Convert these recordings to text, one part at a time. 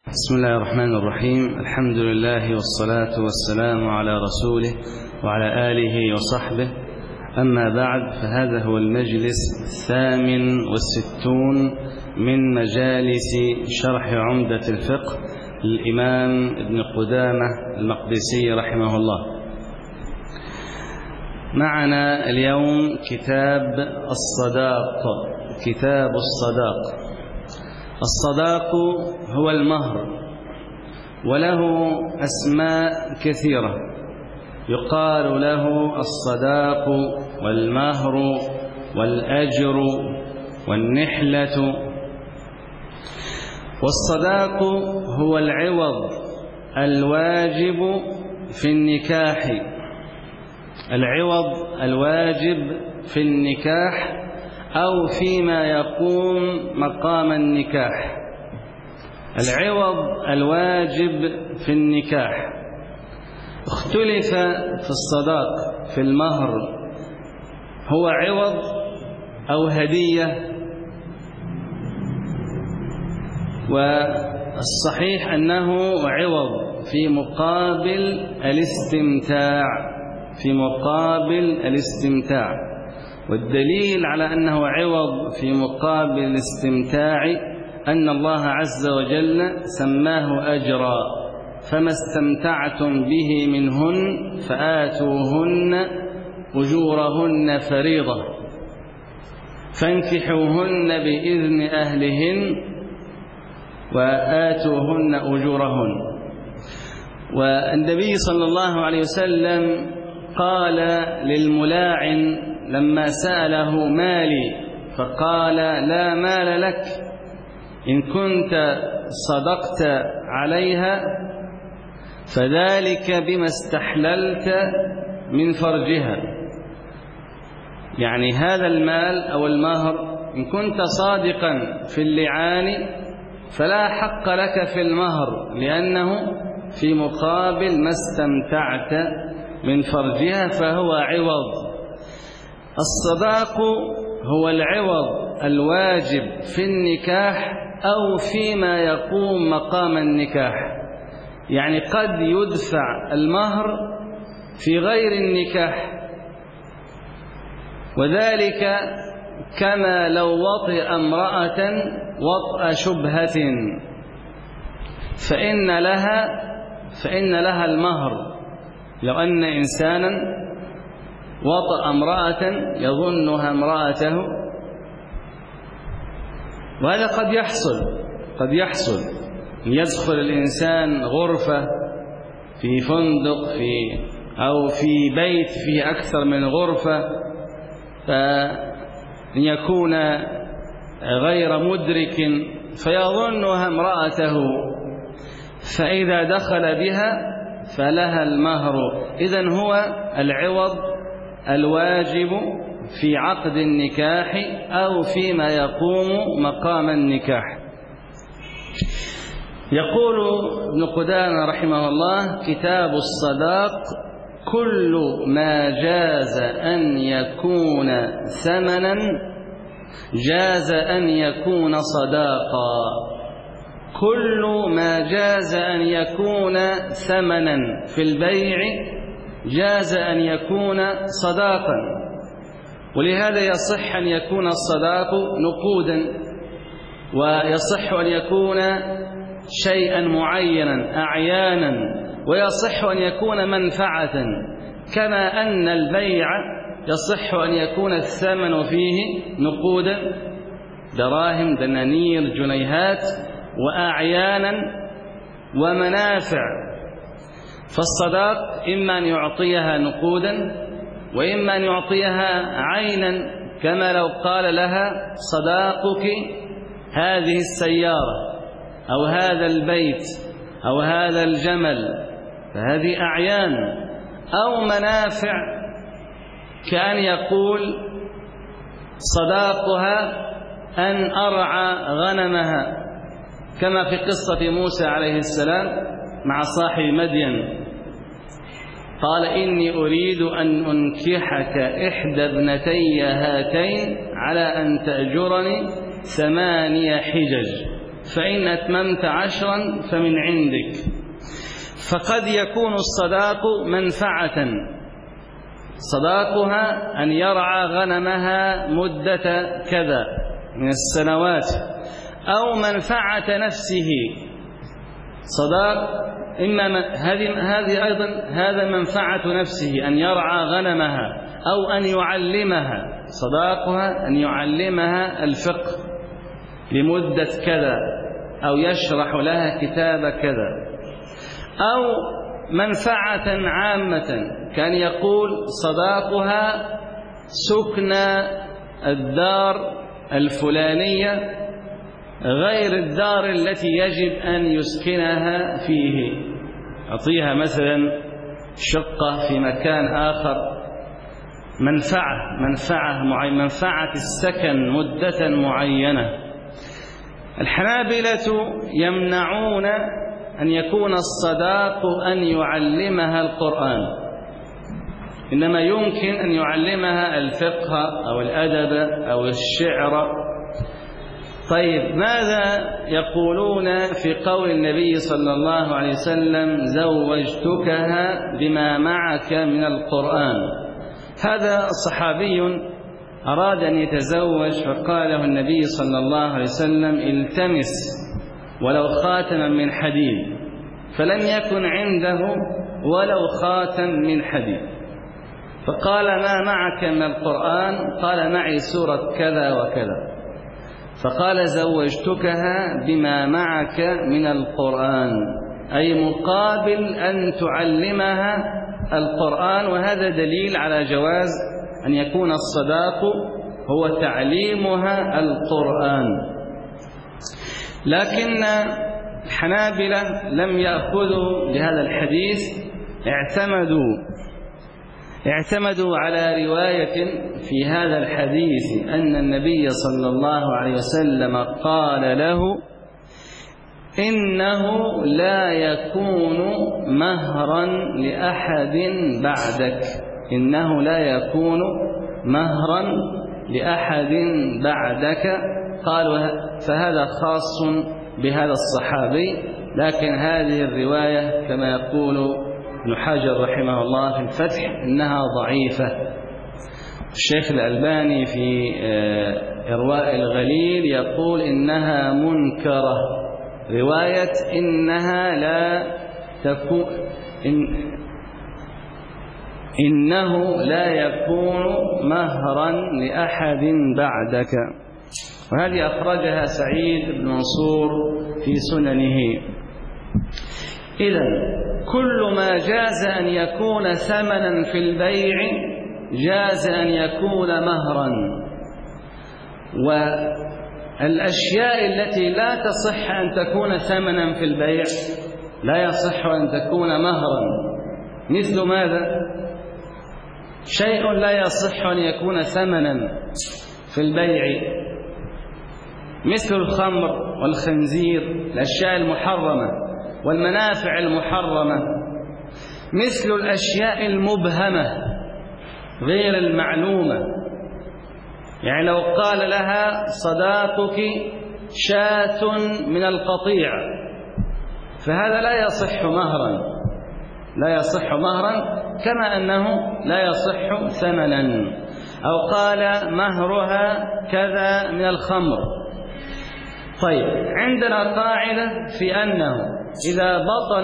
بسم الله الرحمن الرحيم. الحمد لله والصلاة والسلام على رسوله وعلى آله وصحبه. أما بعد، فهذا هو المجلس 68 من مجالس شرح عمدة الفقه للإمام ابن قدامة المقدسي رحمه الله. معنا اليوم كتاب الصداق. كتاب الصداق. الصداق هو المهر، وله أسماء كثيرة، يقال له الصداق والمهر والأجر والنحلة. والصداق هو العوض الواجب في النكاح، العوض الواجب في النكاح أو فيما يقوم مقام النكاح. العوض الواجب في النكاح. اختلف في الصداق في المهر، هو عوض أو هدية؟ والصحيح أنه عوض في مقابل الاستمتاع، في مقابل الاستمتاع. والدليل على أنه عوض في مقابل الاستمتاع أن الله عز وجل سماه أجرا: فما استمتعتم به منهن فآتوهن أجورهن فريضة، فانكحوهن بإذن أهلهن وآتوهن أجورهن. والنبي صلى الله عليه وسلم قال للملاعن لما سأله: مالي؟ فقال: لا مال لك، إن كنت صدقت عليها فذلك بما استحللت من فرجها. يعني هذا المال أو المهر إن كنت صادقا في اللعان فلا حق لك في المهر، لأنه في مقابل ما استمتعت من فرجها، فهو عوض. الصداق هو العوض الواجب في النكاح أو فيما يقوم مقام النكاح. يعني قد يدفع المهر في غير النكاح، وذلك كما لو وطئ امرأة وطأ شبهة فإن لها المهر. لو أن إنسانا وطأ امرأة يظنها امرأته، وهذا قد يحصل يدخل الإنسان غرفة في فندق أو في بيت فيه أكثر من غرفة، فإن يكون غير مدرك فيظنها امرأته، فإذا دخل بها فلها المهر. إذن هو العوض الواجب في عقد النكاح أو فيما يقوم مقام النكاح. يقول ابن قدامة رحمه الله: كتاب الصداق كل ما جاز أن يكون ثمنا جاز أن يكون صداقا. كل ما جاز أن يكون ثمنا في البيع جاز أن يكون صداقا. ولهذا يصح أن يكون الصداق نقودا، ويصح أن يكون شيئا معينا أعيانا، ويصح أن يكون منفعة، كما أن البيع يصح أن يكون الثمن فيه نقودا، دراهم، دنانير، جنيهات، وأعيانا ومنافع. فالصداق إما أن يعطيها نقودا وإما أن يعطيها عينا، كما لو قال لها: صداقك هذه السيارة أو هذا البيت أو هذا الجمل، فهذه أعيان. أو منافع، كأن يقول: صداقها أن أرعى غنمها، كما في قصة موسى عليه السلام مع صاحب مدين، قال: إني أريد أن أنكحك إحدى ابنتي هاتين على أن تأجرني 8 حجج. فإن أتممت 10 فمن عندك. فقد يكون الصداق منفعة، صداقها أن يرعى غنمها مدة كذا من السنوات، أو منفعة نفسه. صداق إما هذه أيضا هذا منفعة نفسه أن يرعى غنمها، أو أن يعلمها، صداقها أن يعلمها الفقه لمدة كذا، أو يشرح لها كتاب كذا، أو منفعة عامة كان يقول صداقها سكن الدار الفلانية غير الدار التي يجب أن يسكنها فيه، أعطيها مثلا شقة في مكان آخر، منفعة السكن مدة معينة. الحنابلة يمنعون أن يكون الصداق أن يعلمها القرآن، إنما يمكن أن يعلمها الفقه أو الأدب أو الشعر. طيب ماذا يقولون في قول النبي صلى الله عليه وسلم زوجتكها بما معك من القرآن؟ هذا صحابي أراد أن يتزوج فقال له النبي صلى الله عليه وسلم التمس ولو خاتما من حديد، فلم يكن عنده ولو خاتم من حديد، فقال ما معك من القرآن؟ قال معي سورة كذا وكذا، فقال زوجتكها بما معك من القرآن، أي مقابل أن تعلمها القرآن. وهذا دليل على جواز أن يكون الصداق هو تعليمها القرآن. لكن الحنابلة لم يأخذوا بهذا الحديث، اعتمدوا على رواية في هذا الحديث أن النبي صلى الله عليه وسلم قال له إنه لا يكون مهرا لأحد بعدك، إنه لا يكون مهرا لأحد بعدك. قالوا فهذا خاص بهذا الصحابي، لكن هذه الرواية كما يقول ابن حجر رحمه الله في الفتح إنها ضعيفة. الشيخ الألباني في إرواء الغليل يقول إنها منكرة، رواية إنها لا تكون إنه لا يكون مهرا لأحد بعدك، وهذه أخرجها سعيد بن منصور في سننه. إذن كل ما جاز أن يكون ثمنا في البيع جاز أن يكون مهرا، والأشياء التي لا تصح أن تكون ثمنا في البيع لا يصح أن تكون مهرا. مثل ماذا؟ شيء لا يصح أن يكون ثمنا في البيع مثل الخمر والخنزير، الأشياء المحرمة والمنافع المحرمة، مثل الأشياء المبهمة غير المعلومة. يعني لو قال لها صداقك شاة من القطيع فهذا لا يصح مهرا، لا يصح مهرا، كما أنه لا يصح ثمنا. أو قال مهرها كذا من الخمر. طيب عندنا قاعدة في أنه إذا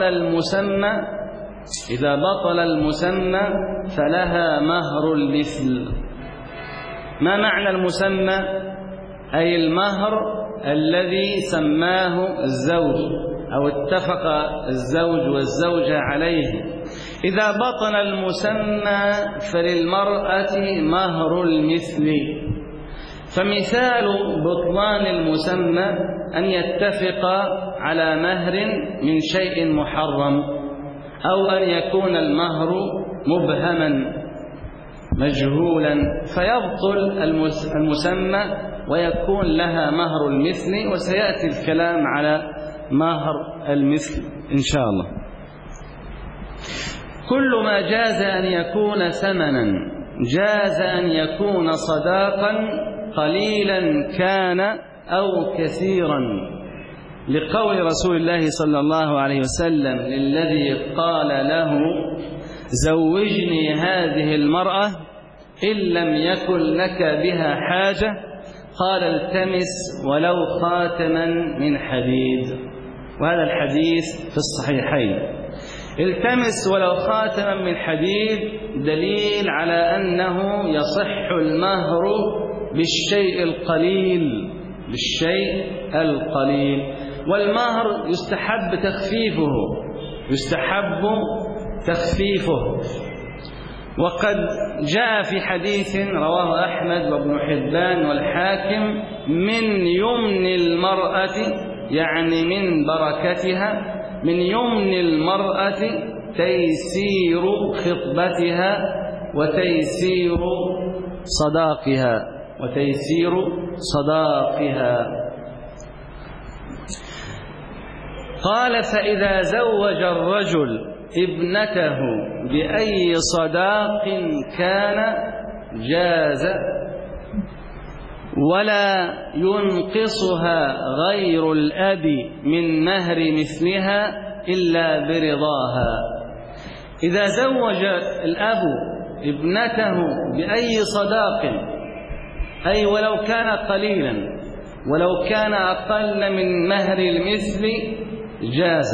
بطل المسمى فلها مهر المثل. ما معنى المسمى؟ أي المهر الذي سماه الزوج أو اتفق الزوج والزوجة عليه. إذا بطل المسمى فللمرأة مهر المثل. فمثال بطلان المسمى أن يتفق على مهر من شيء محرم، أو أن يكون المهر مبهما مجهولا فيبطل المسمى ويكون لها مهر المثل. وسيأتي الكلام على مهر المثل إن شاء الله. كل ما جاز أن يكون ثمنا جاز أن يكون صداقا قليلا كان أو كثيرا. لقول رسول الله صلى الله عليه وسلم للذي قال له زوجني هذه المرأة إن لم يكن لك بها حاجة، قال التمس ولو خاتما من حديد. وهذا الحديث في الصحيحين. التمس ولو خاتما من حديد دليل على أنه يصح المهر بالشيء القليل، والمهر يستحب تخفيفه. وقد جاء في حديث رواه أحمد وابن حبان والحاكم من يمن المرأة، يعني من بركتها، من يمن المرأة تيسير خطبتها وتيسير صداقها. قال فإذا زوج الرجل ابنته بأي صداق كان جاز، ولا ينقصها غير الأب من مهر مثلها إلا برضاها. إذا زوج الأب ابنته بأي صداق، أي ولو كان قليلا، ولو كان أقل من مهر المثل جاز.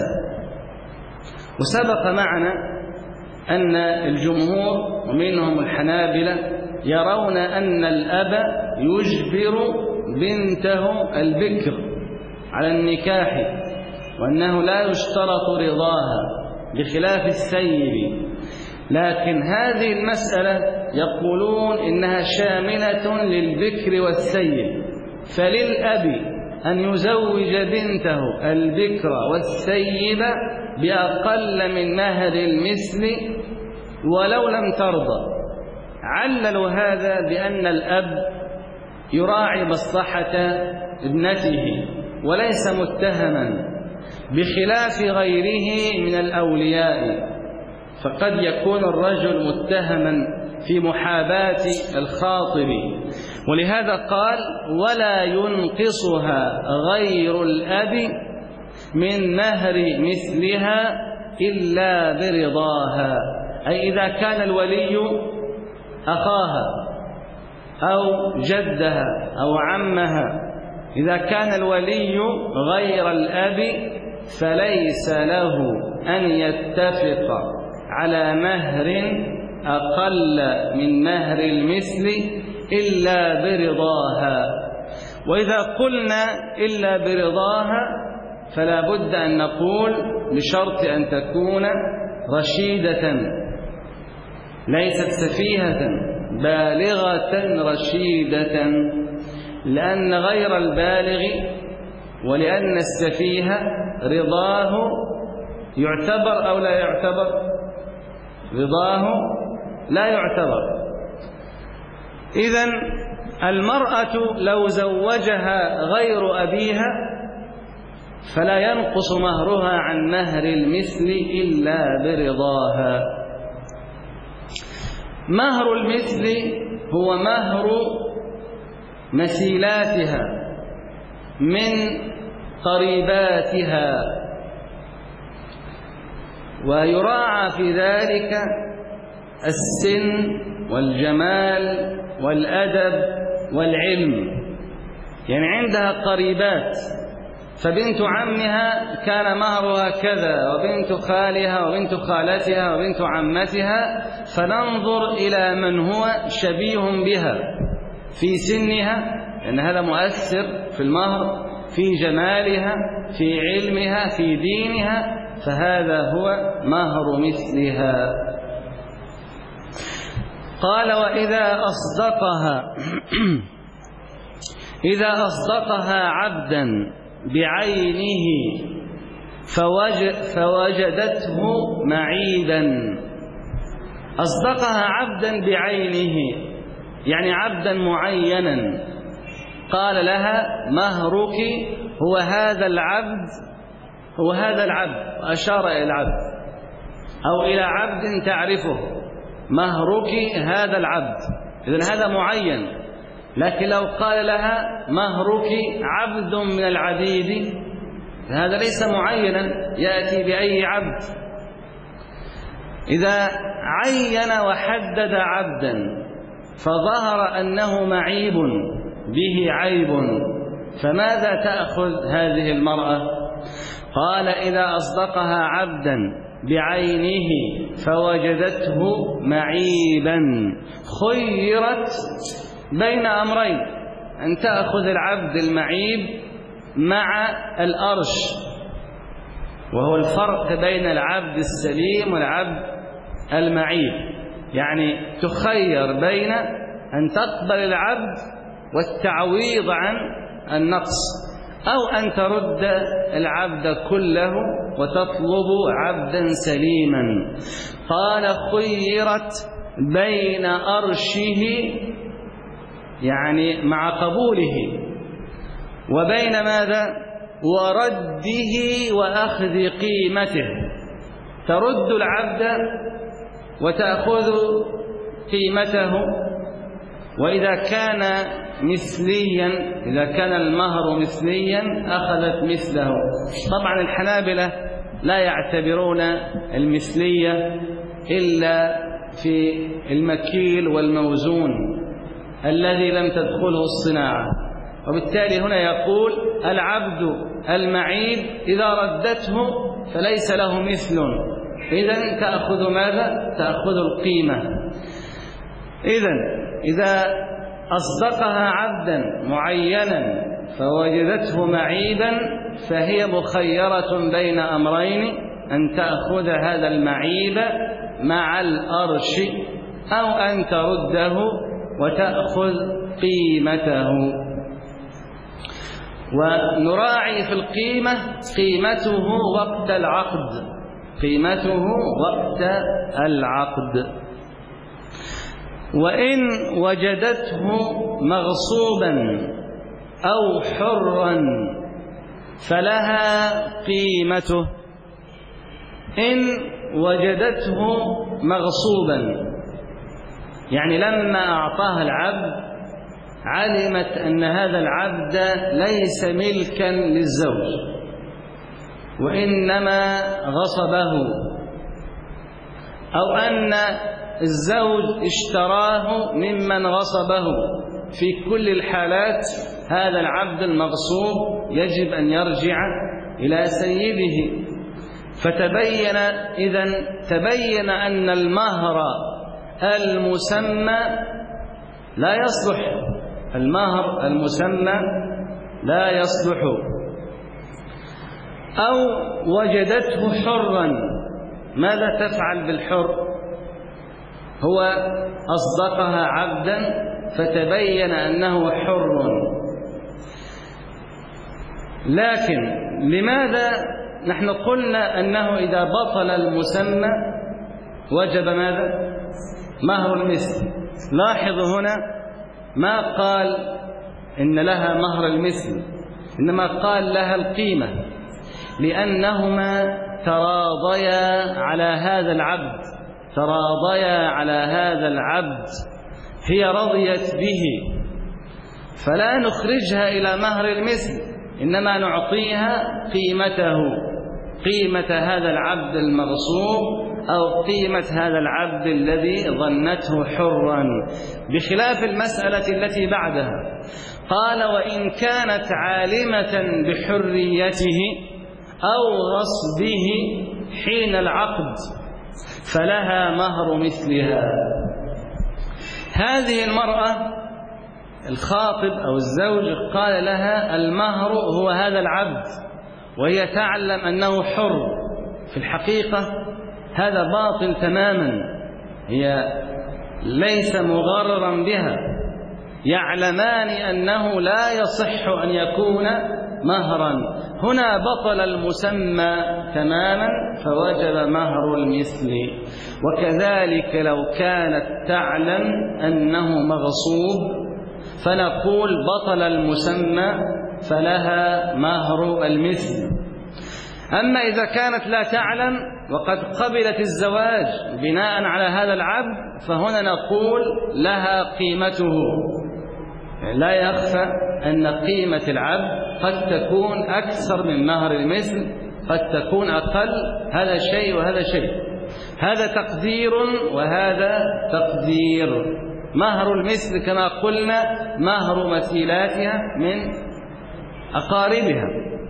وسبق معنا أن الجمهور ومنهم الحنابلة يرون أن الأب يجبر بنته البكر على النكاح، وأنه لا يشترط رضاها بخلاف السيب. لكن هذه المسألة يقولون إنها شاملة للبكر والسيب، فللأب أن يزوج بنته البكر والسيب بأقل من مهر المثل ولو لم ترضى. عللوا هذا بأن الأب يراعي مصلحة ابنته وليس متهما، بخلاف غيره من الأولياء، فقد يكون الرجل متهما في محاباة الخاطب. ولهذا قال ولا ينقصها غير الأب من مهر مثلها إلا برضاها، أي إذا كان الولي أخاها أو جدها أو عمها، إذا كان الولي غير الأب فليس له أن يتفق على مهر أقل من مهر المثل إلا برضاها. وإذا قلنا إلا برضاها فلا بد أن نقول بشرط أن تكون رشيدة ليست سفيهة، بالغة رشيدة، لأن غير البالغ ولأن السفيه رضاه يعتبر أو لا يعتبر؟ رضاه لا يعتبر. إذن المرأة لو زوجها غير أبيها فلا ينقص مهرها عن مهر المثل إلا برضاها. مهر المثل هو مهر مثيلاتها من قريباتها، ويراعى في ذلك السن والجمال والأدب والعلم. يعني عندها قريبات، فبنت عمها كان مهرها كذا، وبنت خالها وبنت خالتها وبنت عمتها، فننظر إلى من هو شبيه بها في سنها، لأن هذا مؤثر في المهر، في جمالها، في علمها، في دينها، فهذا هو مهر مثلها. قال وإذا أصدقها عبدا بعينه فوجدته معيبا. أصدقها عبدا بعينه يعني عبدا معينا، قال لها مهرك هو هذا العبد، وأشار إلى العبد أو إلى عبد تعرفه، مهرك هذا العبد، إذن هذا معين. لكن لو قال لها مهرك عبد من العبيد هذا ليس معينا يأتي بأي عبد. إذا عين وحدد عبدا فظهر أنه معيب به عيب، فماذا تأخذ هذه المرأة؟ قال: إذا أصدقها عبدا بعينه فوجدته معيبا خيرت بين أمرين: أن تأخذ العبد المعيب مع الأرش، وهو الفرق بين العبد السليم والعبد المعيب، يعني تخير بين أن تقبل العبد والتعويض عن النقص، أو أن ترد العبد كله وتطلب عبدا سليما. قال: خيرت بين أرشه، يعني مع قبوله، وبين ماذا؟ ورده وأخذ قيمته. ترد العبد وتأخذ قيمته، وإذا كان مثليا، إذا كان المهر مثليا أخذت مثله. طبعا الحنابلة لا يعتبرون المثلية إلا في المكيل والموزون الذي لم تدخله الصناعة، وبالتالي هنا يقول: العبد المعيب إذا ردته فليس له مثل، إذن تأخذ ماذا؟ تأخذ القيمة. إذا أصدقها عبدا معينا فوجدته معيبا فهي مخيرة بين أمرين: أن تأخذ هذا المعيب مع الأرش، أو أن ترده وتأخذ قيمته. ونراعي في القيمة قيمته وقت العقد، قيمته وقت العقد. وإن وجدته مغصوبا أو حرا فلها قيمته. إن وجدته مغصوبا، يعني لما أعطاها العبد علمت أن هذا العبد ليس ملكا للزوج وإنما غصبه، أو أن الزوج اشتراه ممن غصبه. في كل الحالات هذا العبد المغصوب يجب أن يرجع إلى سيده. فتبين تبين أن المهر المسمى لا يصلح، المهر المسمى لا يصلح. أو وجدته حرا، ماذا تفعل بالحر؟ هو أصدقها عبدا فتبين أنه حر، لكن لماذا نحن قلنا أنه إذا بطل المسمى وجب ماذا؟ مهر المثل. لاحظوا هنا ما قال إن لها مهر المثل، إنما قال لها القيمة، لأنهما تراضيا على هذا العبد، تراضيا على هذا العبد، هي رضيت به، فلا نخرجها إلى مهر المثل، إنما نعطيها قيمته، قيمة هذا العبد المغصوب أو قيمة هذا العبد الذي ظنته حرا، بخلاف المسألة التي بعدها. قال: وإن كانت عالمة بحريته أو غصبه حين العقد فلها مهر مثلها. هذه المرأة الخاطب أو الزوج قال لها المهر هو هذا العبد، وهي تعلم أنه حر. في الحقيقة هذا باطل تماما، هي ليس مغررا بها، يعلمان أنه لا يصح أن يكون مهرا. هنا بطل المسمى تماما فوجب مهر المثل. وكذلك لو كانت تعلم أنه مغصوب فنقول بطل المسمى فلها مهر المثل. أما إذا كانت لا تعلم وقد قبلت الزواج بناء على هذا العبد فهنا نقول لها قيمته، لا يخفى أن قيمة العبد قد تكون أكثر من مهر المثل، قد تكون أقل، هذا شيء وهذا شيء، هذا تقدير وهذا تقدير. مهر المثل كما قلنا مهر مثيلاتها من أقاربها،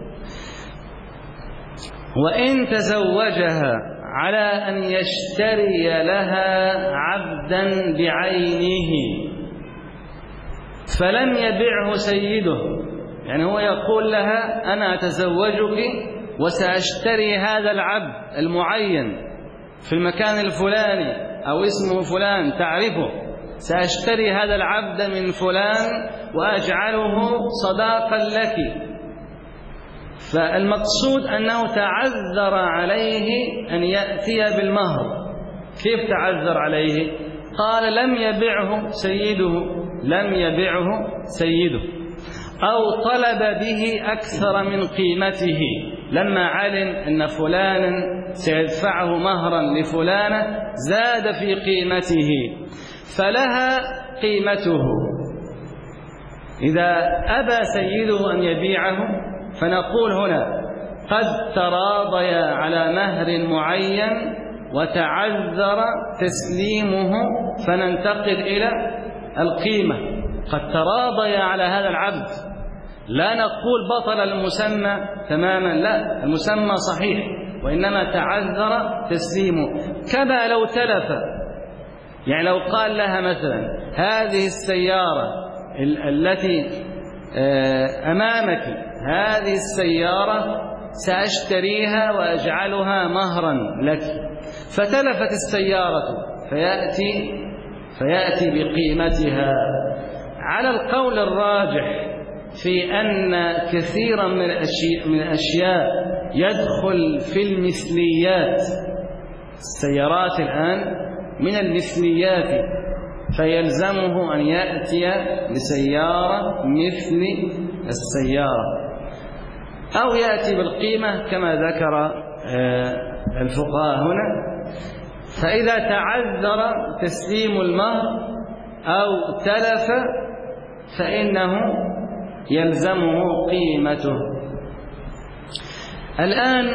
وإن تزوجها على أن يشتري لها عبدا بعينه فلم يبعه سيده، يعني هو يقول لها أنا أتزوجك وسأشتري هذا العبد المعين في المكان الفلاني أو اسمه فلان تعرفه، سأشتري هذا العبد من فلان وأجعله صداقا لك. فالمقصود أنه تعذر عليه أن يأتي بالمهر. كيف تعذر عليه؟ قال لم يبعه سيده، لم يبعه سيده، أو طلب به أكثر من قيمته، لما علم أن فلانا سيدفعه مهرا لفلانة زاد في قيمته فلها قيمته. إذا أبى سيده أن يبيعه فنقول هنا قد تراضيا على مهر معين وتعذر تسليمه، فننتقل إلى القيمة. قد تراضيا على هذا العبد، لا نقول بطل المسمى تماما، لا، المسمى صحيح وإنما تعذر تسليمه. كما لو تلف، يعني لو قال لها مثلا هذه السيارة التي أمامك، هذه السيارة سأشتريها وأجعلها مهرا لك، فتلفت السيارة فيأتي بقيمتها. على القول الراجح في أن كثيرا من الأشياء يدخل في المثليات، السيارات الآن من المثليات، فيلزمه أن يأتي بسيارة مثل السيارة أو يأتي بالقيمة كما ذكر الفقهاء هنا. فإذا تعذر تسليم المهر أو تلف فإنه يلزمه قيمته. الآن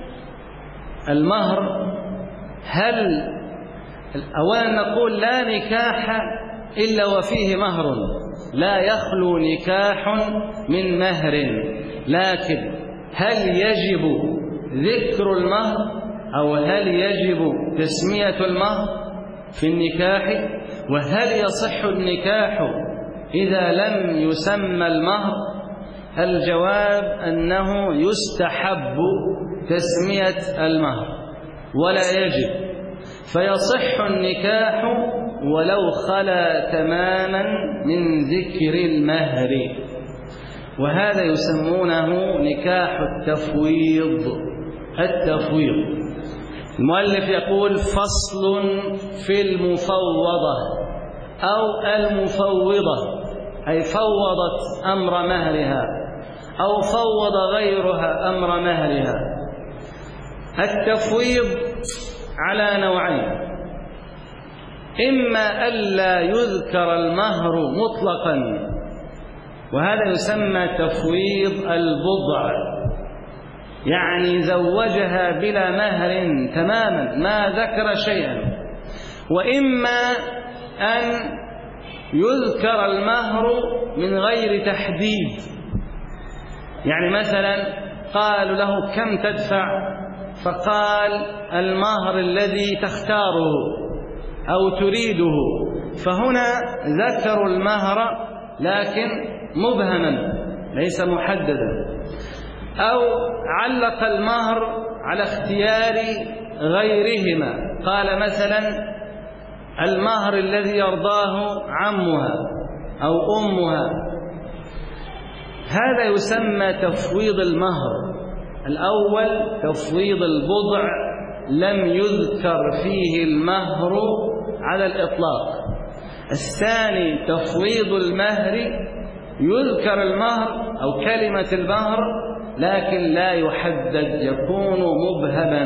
المهر، هل أولا نقول لا نكاح إلا وفيه مهر، لا يخلو نكاح من مهر، لكن هل يجب ذكر المهر أو هل يجب تسمية المهر في النكاح؟ وهل يصح النكاح إذا لم يسمى المهر؟ الجواب أنه يستحب تسمية المهر ولا يجب، فيصح النكاح ولو خلا تماما من ذكر المهر، وهذا يسمونه نكاح التفويض. التفويض، المؤلف يقول فصل في المفوضة أو المفوضة، أي فوضت أمر مهرها أو فوض غيرها أمر مهرها. التفويض على نوعين: إما ألا يذكر المهر مطلقا، وهذا يسمى تفويض البضع، يعني زوجها بلا مهر تماما ما ذكر شيئا، وإما أن يذكر المهر من غير تحديد، يعني مثلا قالوا له كم تدفع فقال المهر الذي تختاره أو تريده، فهنا ذكروا المهر لكن مبهما ليس محددا، أو علق المهر على اختيار غيرهما، قال مثلا المهر الذي يرضاه عمها أو أمها. هذا يسمى تفويض المهر. الأول تفويض البضع لم يذكر فيه المهر على الإطلاق. الثاني تفويض المهر يذكر المهر أو كلمة المهر لكن لا يحدد، يكون مبهما.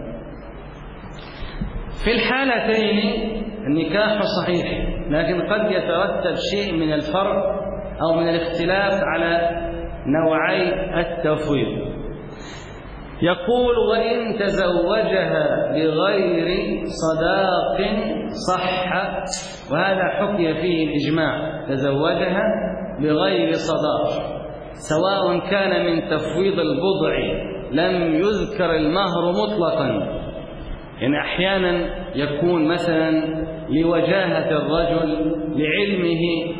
في الحالتين النكاح صحيح، لكن قد يترتب شيء من الفرق أو من الاختلاف على نوعي التفويض. يقول: وإن تزوجها بغير صداق صح. وهذا حكي فيه الإجماع، تزوجها بغير صداق، سواء كان من تفويض البضع لم يذكر المهر مطلقا. يعني أحيانا يكون مثلا لوجاهة الرجل لعلمه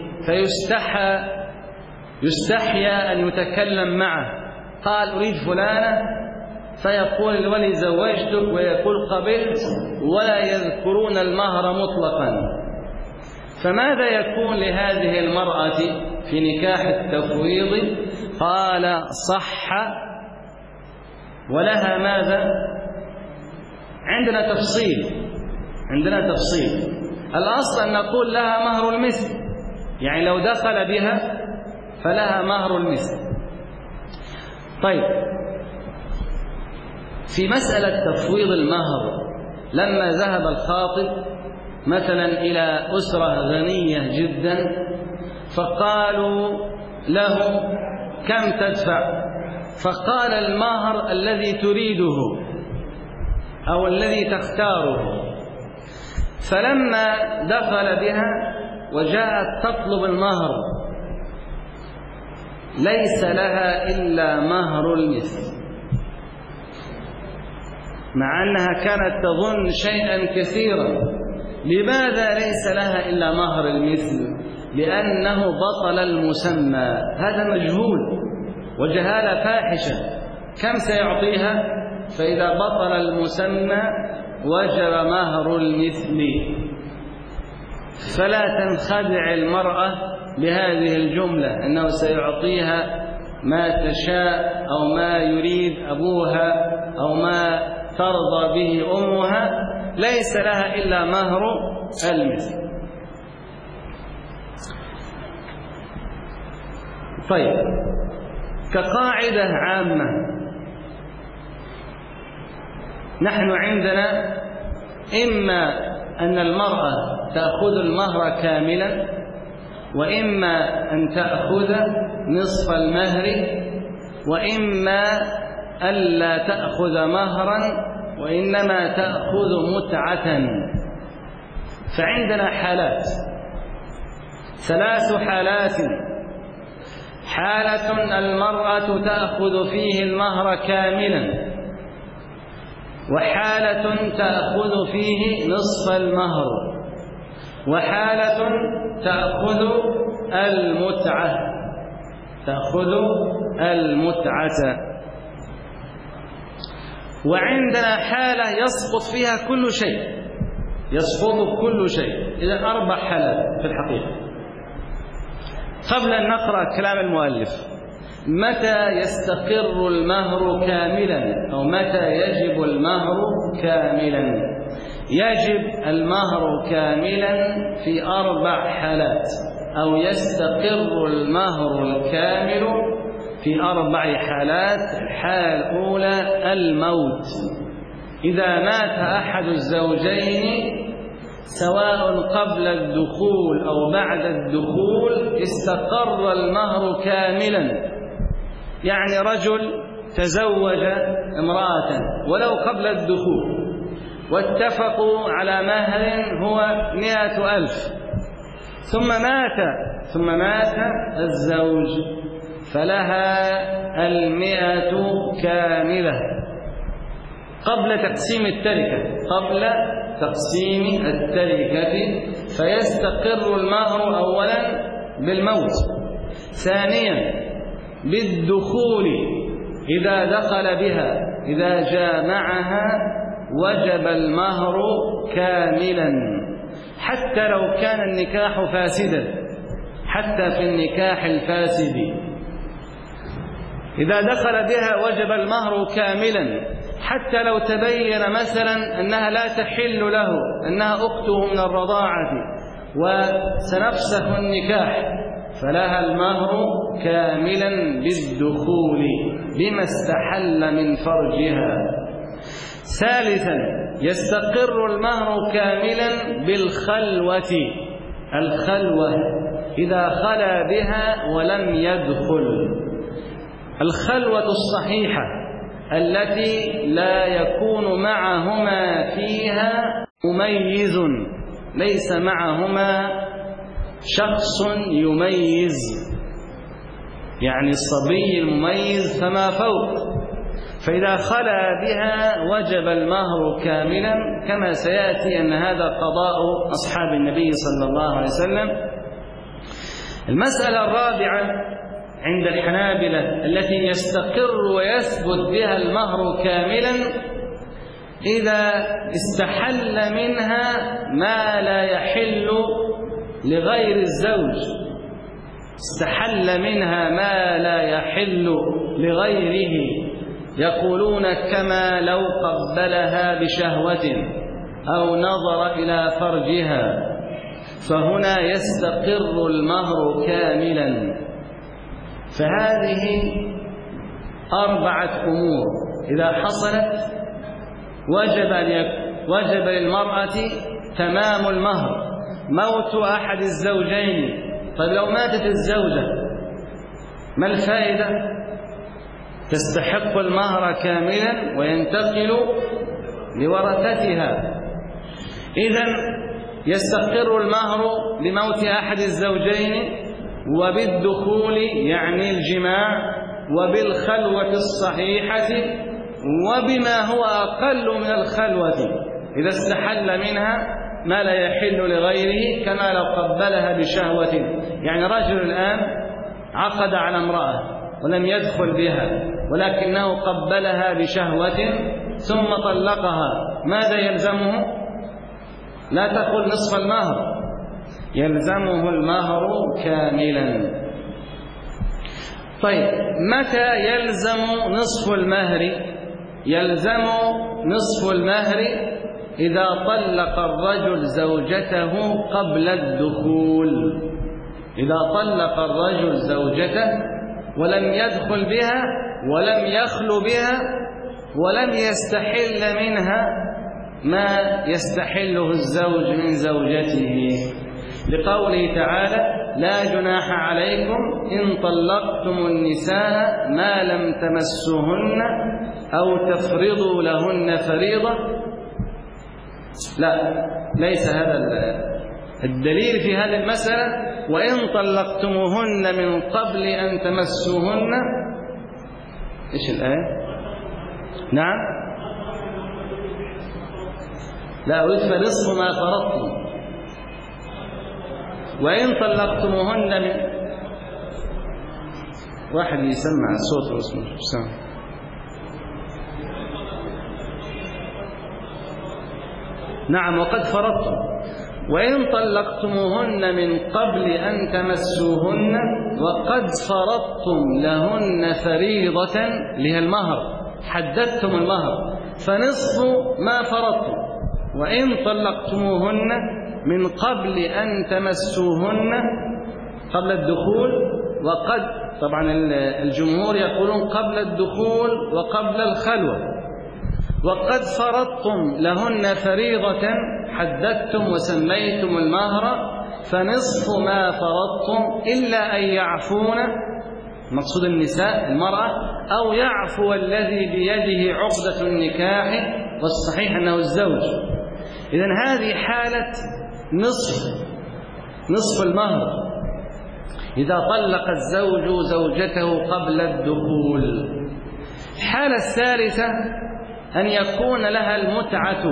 فيستحيا أن يتكلم معه، قال: أريد فلانة، فيقول الولي: زوجتك، ويقول: قبلت، ولا يذكرون المهر مطلقا. فماذا يكون لهذه المرأة في نكاح التفويض؟ قال: صح. ولها ماذا؟ عندنا تفصيل. الأصل أن نقول لها مهر المثل، يعني لو دخل بها فلها مهر المثل. طيب، في مسألة تفويض المهر، لما ذهب الخاطب مثلا إلى أسرة غنية جدا فقالوا له: كم تدفع؟ فقال: المهر الذي تريده أو الذي تختاره. فلما دخل بها وجاءت تطلب المهر ليس لها إلا مهر المثل، مع أنها كانت تظن شيئا كثيرا. لماذا ليس لها إلا مهر المثل؟ لأنه بطل المسمى، هذا مجهول وجهالة فاحشة. كم سيعطيها؟ فإذا بطل المسمى وجب مهر المثل. فلا تنخدع المرأة بهذه الجملة أنه سيعطيها ما تشاء أو ما يريد أبوها أو ما ترضى به أمها، ليس لها إلا مهر المثل. طيب، كقاعدة عامة نحن عندنا إما أن المرأة تأخذ المهر كاملا، وإما أن تأخذ نصف المهر، وإما ألا تأخذ مهرا وإنما تأخذ متعة. فعندنا حالات، 3 حالات: حالة المرأة تأخذ فيه المهر كاملا، وحالة تأخذ فيه نصف المهر، وحالة تأخذ المتعة. وعندنا حالة يسقط فيها كل شيء. إذا 4 حالات في الحقيقة. قبل أن نقرأ كلام المؤلف، متى يستقر المهر كاملا أو متى يجب المهر كاملا؟ يجب المهر كاملا في 4 حالات، أو يستقر المهر الكامل في 4 حالات. الحالة الأولى: الموت. إذا مات أحد الزوجين سواء قبل الدخول أو بعد الدخول استقر المهر كاملا. يعني رجل تزوج امرأة ولو قبل الدخول واتفقوا على مهر هو 100,000، ثم مات الزوج، فلها 100 كاملة قبل تقسيم التركة. فيستقر المهر أولا بالموت، ثانيا بالدخول، إذا دخل بها إذا جامعها وجب المهر كاملا، حتى لو كان النكاح فاسدا، حتى في النكاح الفاسد إذا دخل بها وجب المهر كاملا، حتى لو تبين مثلا أنها لا تحل له، أنها أخته من الرضاعة وسنفسخ النكاح، فلها المهر كاملا بالدخول بما استحل من فرجها. ثالثا: يستقر المهر كاملا بالخلوة. الخلوة إذا خلا بها ولم يدخل. الخلوة الصحيحة التي لا يكون معهما فيها مميز، ليس معهما شخص يميز، يعني الصبي المميز فما فوق. فإذا خلا بها وجب المهر كاملا، كما سيأتي أن هذا قضاء أصحاب النبي صلى الله عليه وسلم. المسألة الرابعة عند الحنابلة التي يستقر ويثبت بها المهر كاملا إذا استحل منها ما لا يحل لغير الزوج، استحل منها ما لا يحل لغيره، يقولون كما لو قبلها بشهوة أو نظر إلى فرجها، فهنا يستقر المهر كاملا. فهذه 4 أمور إذا حصلت وجب للمرأة تمام المهر. موت أحد الزوجين، طيب لو ماتت الزوجة ما الفائدة؟ تستحق المهر كاملا وينتقل لورثتها. إذن يستقر المهر بموت أحد الزوجين وبالدخول يعني الجماع وبالخلوة الصحيحة وبما هو أقل من الخلوة إذا استحل منها ما لا يحل لغيره، كما لو قبلها بشهوة. يعني رجل الآن عقد على امرأة ولم يدخل بها ولكنه قبلها بشهوة ثم طلقها، ماذا يلزمه؟ لا تقل نصف المهر، يلزمه المهر كاملا. طيب متى يلزم نصف المهر؟ يلزم نصف المهر إذا طلق الرجل زوجته قبل الدخول. إذا طلق الرجل زوجته ولم يدخل بها ولم يخلو بها ولم يستحل منها ما يستحله الزوج من زوجته، لقوله تعالى: لا جناح عليكم إن طلقتم النساء ما لم تمسوهن أو تفرضوا لهن فريضة. لا، ليس هذا الدليل في هذه المسألة. وإن طلقتموهن من قبل أن تمسوهن، إيش الآية؟ نعم، لا، أريد فنصف ما فرضتم. وإن طلقتموهن من واحد يسمع الصوت اسمه سامع. نعم، وقد فرضتم. وإن طلقتموهن من قبل أن تمسوهن وقد فرضتم لهن فريضة، لها المهر، حددتم المهر، فنصف ما فرضتم. وإن طلقتموهن من قبل أن تمسوهن، قبل الدخول، وقد، طبعا الجمهور يقولون قبل الدخول وقبل الخلوة، وقد فرضتم لهن فريضة، حددتم وسميتم المهر، فنصف ما فرضتم إلا أن يعفون، مقصود النساء المرأة، أو يعفو الذي بيده عقدة النكاح، والصحيح أنه الزوج. إذن هذه حالة نصف المهر إذا طلق الزوج زوجته قبل الدخول. الحالة الثالثة أن يكون لها المتعة،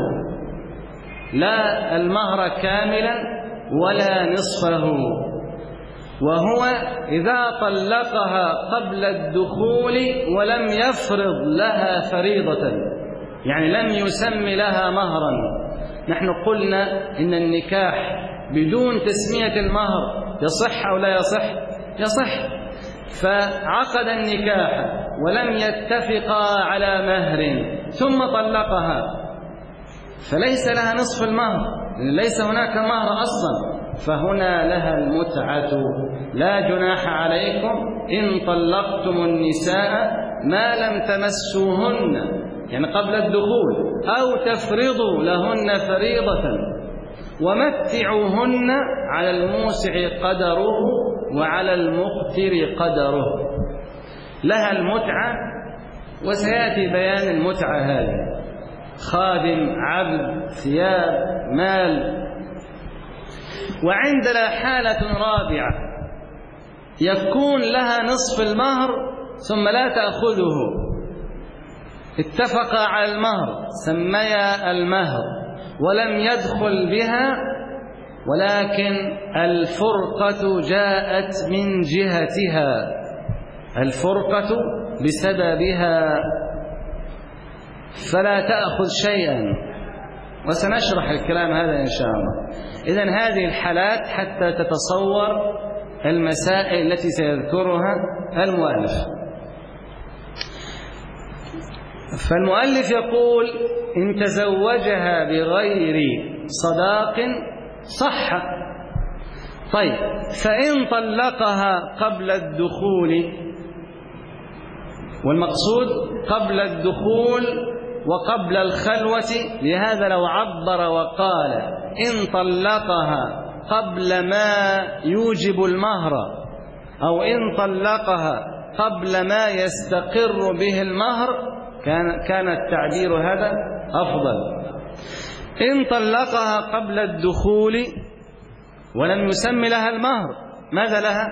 لا المهر كاملا ولا نصفه، وهو إذا طلقها قبل الدخول ولم يفرض لها فريضة، يعني لم يسم لها مهرا. نحن قلنا إن النكاح بدون تسمية المهر يصح أو لا يصح؟ يصح. فعقد النكاح ولم يتفقا على مهر ثم طلقها، فليس لها نصف المهر، ليس هناك مهر أصلا، فهنا لها المتعة. لا جناح عليكم إن طلقتم النساء ما لم تمسوهن، يعني قبل الدخول، أو تفرضوا لهن فريضة، ومتعوهن على الموسع قدره وعلى المقتر قدره. لها المتعة، وسيأتي بيان المتعة هذه: خادم، عبد، ثياب، مال. وعندنا حالة رابعة، يكون لها نصف المهر ثم لا تأخذه. اتفقا على المهر، سميا المهر، ولم يدخل بها، ولكن الفرقة جاءت من جهتها، الفرقة بسببها، فلا تأخذ شيئا. وسنشرح الكلام هذا إن شاء الله. إذن هذه الحالات حتى تتصور المسائل التي سيذكرها المؤلف. فالمؤلف يقول: إن تزوجها بغير صداق صح. طيب، فإن طلقها قبل الدخول، والمقصود قبل الدخول وقبل الخلوة، لهذا لو عبر وقال إن طلقها قبل ما يوجب المهر، أو إن طلقها قبل ما يستقر به المهر، كان التعبير هذا أفضل. إن طلقها قبل الدخول ولم يسم لها المهر، ماذا لها؟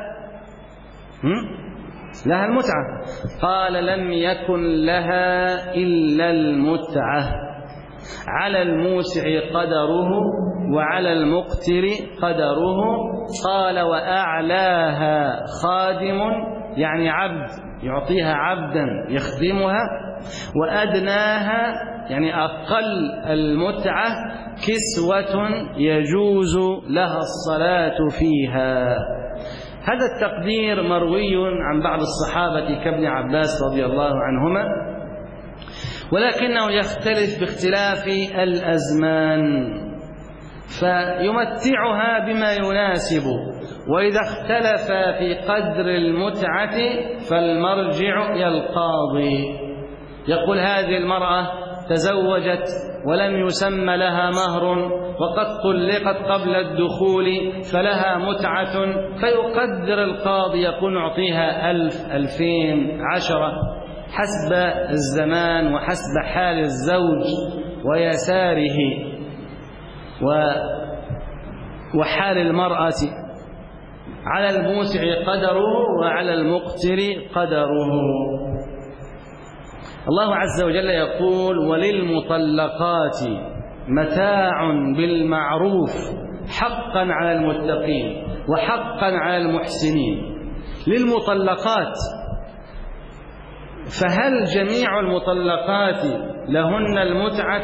لها المتعة. قال: لم يكن لها إلا المتعة، على الموسع قدره وعلى المقتر قدره. قال: وأعلاها خادم، يعني عبد، يعطيها عبدا يخدمها. وأدناها، يعني أقل المتعة، كسوة يجوز لها الصلاة فيها. هذا التقدير مروي عن بعض الصحابة كابن عباس رضي الله عنهما، ولكنه يختلف باختلاف الأزمان، فيمتعها بما يناسب. وإذا اختلف في قدر المتعة فالمرجع إلى القاضي. يقول: هذه المرأة تزوجت ولم يسمى لها مهر، وقد طلقت قبل الدخول، فلها متعة، فيقدر القاضي، يقول: نعطيها 1000، 2000، 10، حسب الزمان وحسب حال الزوج ويساره وحال المرأة. على الموسع قدره وعلى المقتر قدره. الله عز وجل يقول: وللمطلقات متاع بالمعروف حقا على المتقين وحقا على المحسنين. للمطلقات، فهل جميع المطلقات لهن المتعة؟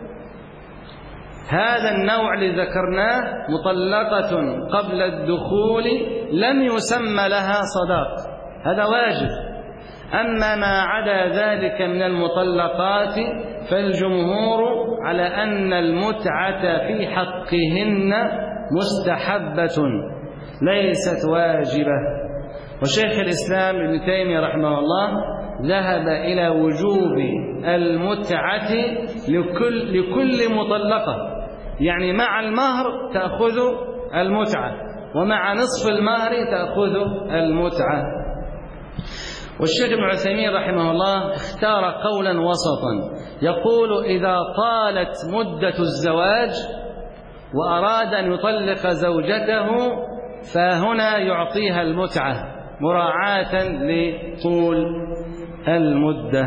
هذا النوع الذي ذكرناه مطلقة قبل الدخول لم يسمى لها صداق، هذا واجب. أما ما عدا ذلك من المطلقات فالجمهور على أن المتعة في حقهن مستحبة ليست واجبة. وشيخ الإسلام ابن تيمية رحمه الله ذهب إلى وجوب المتعة لكل مطلقة، يعني مع المهر تأخذ المتعة، ومع نصف المهر تأخذ المتعة. والشيخ ابن عثيمين رحمه الله اختار قولا وسطا، يقول: إذا طالت مدة الزواج وأراد أن يطلق زوجته فهنا يعطيها المتعة مراعاة لطول المدة.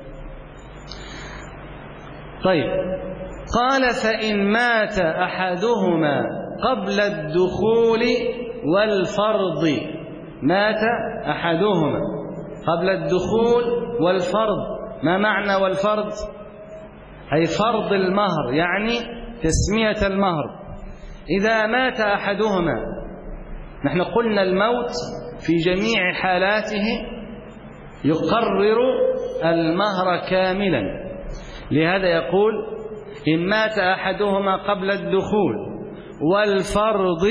طيب، قال: فإن مات أحدهما قبل الدخول والفرض. مات أحدهما قبل الدخول والفرض. ما معنى والفرض؟ أي فرض المهر، يعني تسمية المهر. إذا مات أحدهما، نحن قلنا الموت في جميع حالاته يقرر المهر كاملا، لهذا يقول: إن مات أحدهما قبل الدخول والفرض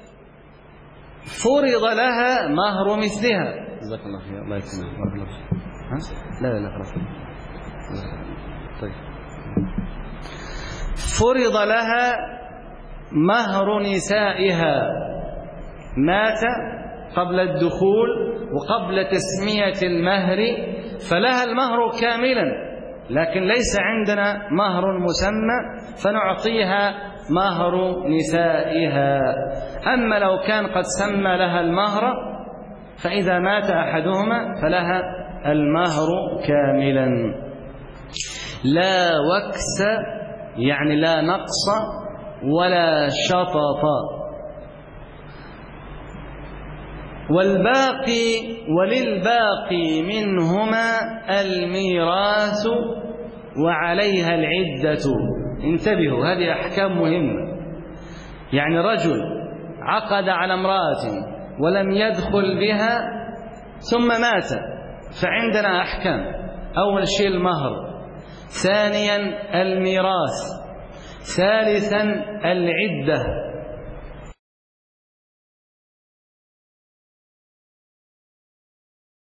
فرض لها مهر مثلها. جزاك الله خير. الله يكرمك. لا خلاص. طيب، فرض لها مهر نسائها. مات قبل الدخول وقبل تسمية المهر فلها المهر كاملا، لكن ليس عندنا مهر مسمى فنعطيها مهر نسائها. أما لو كان قد سمى لها المهر فإذا مات أحدهما فلها المهر كاملا. لا وكس يعني لا نقص ولا شطط. والباقي وللباقي منهما الميراث وعليها العدة. انتبهوا، هذه أحكام مهمة. يعني رجل عقد على امرأة ولم يدخل بها ثم مات، فعندنا أحكام: أول شيء المهر، ثانيا الميراث، ثالثا العدة،